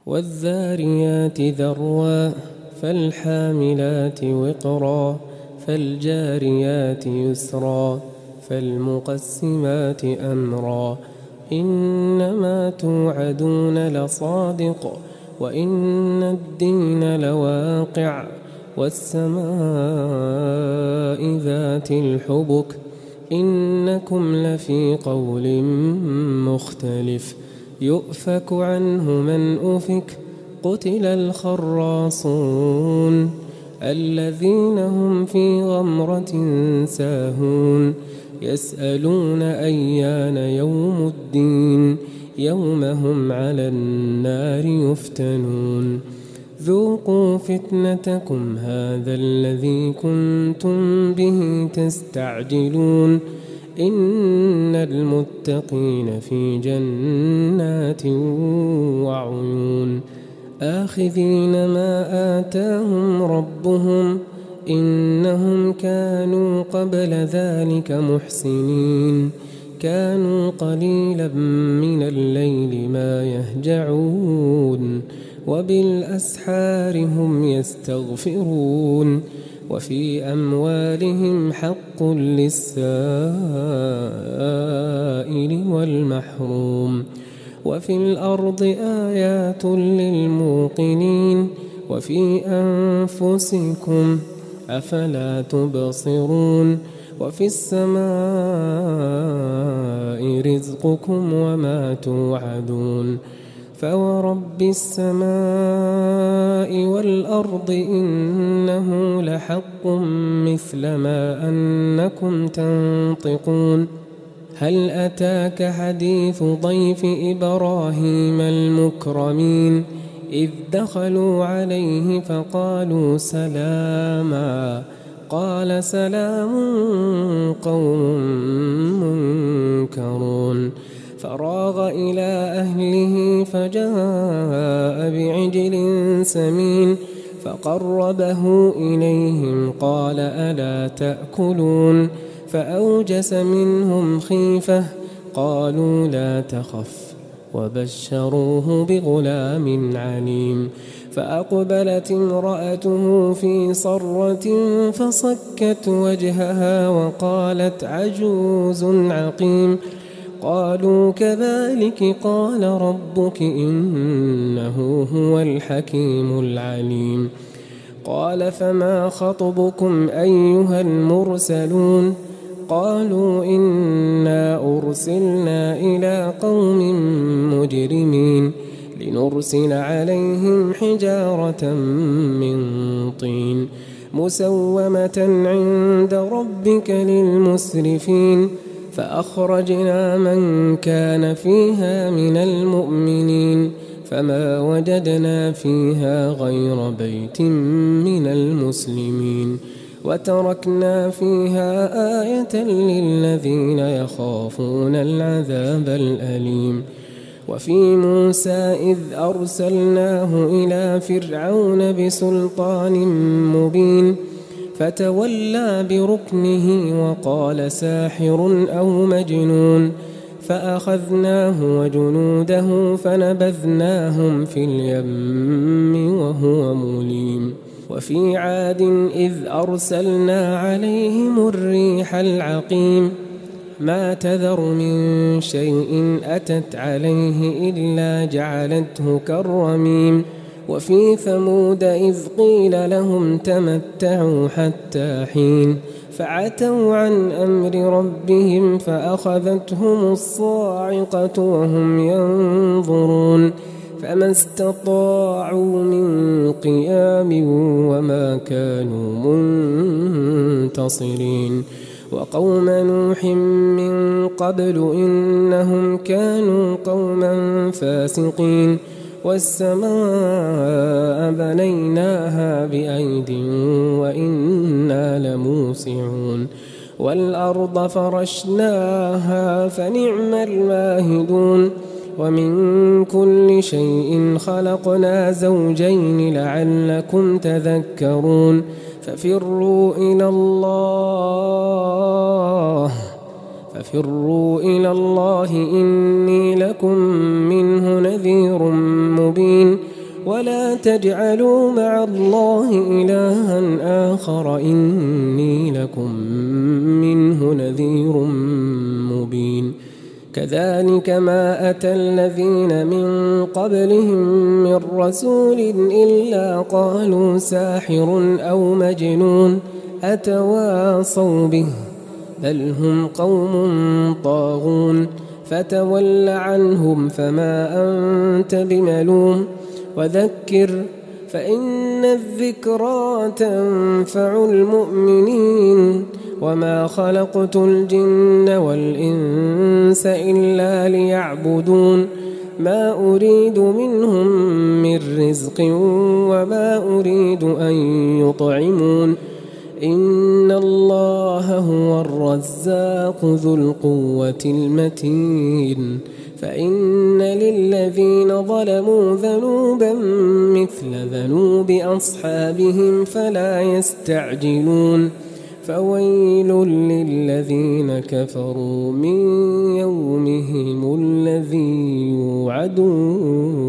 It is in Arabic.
والذاريات ذروا فالحاملات وقرا فالجاريات يسرا فالمقسمات أمرا إنما توعدون لصادق وإن الدين لواقع والسماء ذات الحبك إنكم لفي قول مختلف يؤفك عنه من أفك قتل الخراصون الذين هم في غمرة ساهون يسألون أيان يوم الدين يوم هم على النار يفتنون ذوقوا فتنتكم هذا الذي كنتم به تستعجلون إن المتقين في جنات وعيون آخذين ما آتاهم ربهم إنهم كانوا قبل ذلك محسنين كانوا قليلا من الليل ما يهجعون وبالأسحار هم يستغفرون وفي أموالهم حق للسائل والمحروم وفي الأرض آيات للموقنين وفي أنفسكم أفلا تبصرون وفي السماء رزقكم وما توعدون فورب السماء والأرض إنه لحق مثل ما أنكم تنطقون هل أتاك حديث ضيف إبراهيم المكرمين إذ دخلوا عليه فقالوا سلاما قال سلام قوم منكرون فراغ إلى أهله فجاء بعجل سمين فقربه إليهم قال ألا تأكلون فأوجس منهم خيفة قالوا لا تخف وبشروه بغلام عليم فأقبلت امرأته في صرة فصكت وجهها وقالت عجوز عقيم قالوا كذلك قال ربك إنه هو الحكيم العليم قال فما خطبكم أيها المرسلون قالوا إنا أرسلنا إلى قوم مجرمين لنرسل عليهم حجارة من طين مسومة عند ربك للمسرفين فأخرجنا من كان فيها من المؤمنين فما وجدنا فيها غير بيت من المسلمين وتركنا فيها آية للذين يخافون العذاب الأليم وفي موسى إذ أرسلناه إلى فرعون بسلطان مبين فتولى بركنه وقال ساحر أو مجنون فأخذناه وجنوده فنبذناهم في اليم وهو مليم وفي عاد إذ أرسلنا عليهم الريح العقيم ما تذر من شيء أتت عليه إلا جعلته كالرميم وفي ثمود إذ قيل لهم تمتعوا حتى حين فعتوا عن أمر ربهم فأخذتهم الصاعقة وهم ينظرون فما استطاعوا من قيام وما كانوا منتصرين وقوم نوح من قبل إنهم كانوا قوما فاسقين والسماء بنيناها بأيد وإنا لموسعون والأرض فرشناها فنعم الماهدون ومن كل شيء خلقنا زوجين لعلكم تذكرون ففروا إلى الله إني لكم منه نذير مبين ولا تجعلوا مع الله إلها آخر إني لكم منه نذير مبين كذلك ما أتى الذين من قبلهم من رسول إلا قالوا ساحر أو مجنون أتواصوا به بل هم قوم طاغون فتول عنهم فما أنت بملوم وذكر فإن الذكرى تنفع المؤمنين وما خلقت الجن والإنس إلا ليعبدون ما أريد منهم من رزق وما أريد أن يطعمون إن الله هو الرزاق ذو القوة المتين فإن للذين ظلموا ذنوبا مثل ذنوب أصحابهم فلا يستعجلون فويل للذين كفروا من يومهم الذي يوعدون